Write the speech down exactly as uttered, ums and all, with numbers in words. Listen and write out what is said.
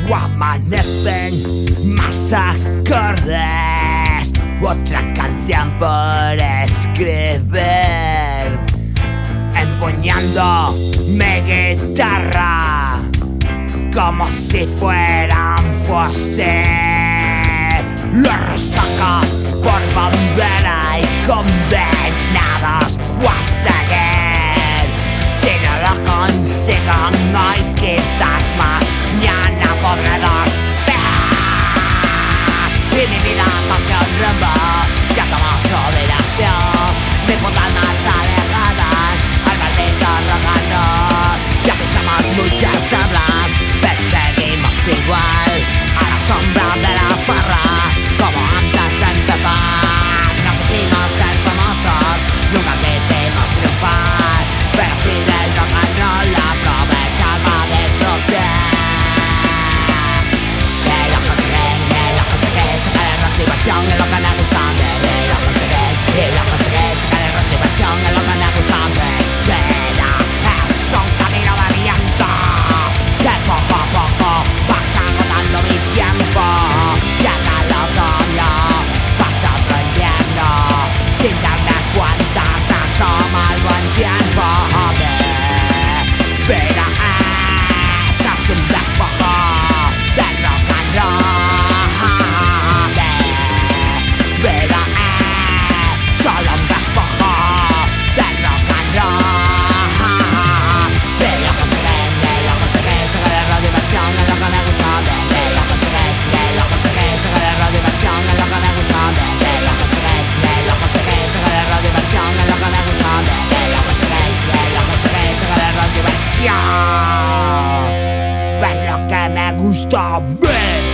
o amanecen más acordes, otra canción por escribir, empuñando mi guitarra como si fuera un fusil. La resaca por bandera y condenados a seguir. Si no lo consigo hoy, quizás mañana podré dormir. Y mi vida coge un rumbo, ya tomó su dirección. Mi puta alma está alejada al maldito rock and roll. Ya pisamos muchas tablas, pero seguimos igual a la sombra de la parra, como antes de empezar. No quisimos ser famosos, nunca quisimos triunfar, pero sí del rock and roll aprovechar para disfrutar. Que lo conseguí, que lo conseguí, sacar el rock diversión es lo que me gusta. Que lo conseguí, que lo conseguí, sacar el rock diversión es lo que me gusta. Pero es un camino de viento, que poco a poco vas agotando mi tiempo. Llega el otoño, pasa otro invierno, sin darme cuenta se asoma el buen tiempo. Pero eso es un despojo del rock and roll. Pero es solo un despojo del rock and roll. Que lo conseguí, que lo conseguí, sacar el rock diversión es lo que me gusta. Que lo conseguí, que lo conseguí, sacar el rock diversión es lo que me gusta. Que lo conseguí, que lo conseguí, sacar el rock diversión es lo que me gusta. Que lo conseguí, que lo conseguí, sacar el rock diversión es lo que me gusta a mí.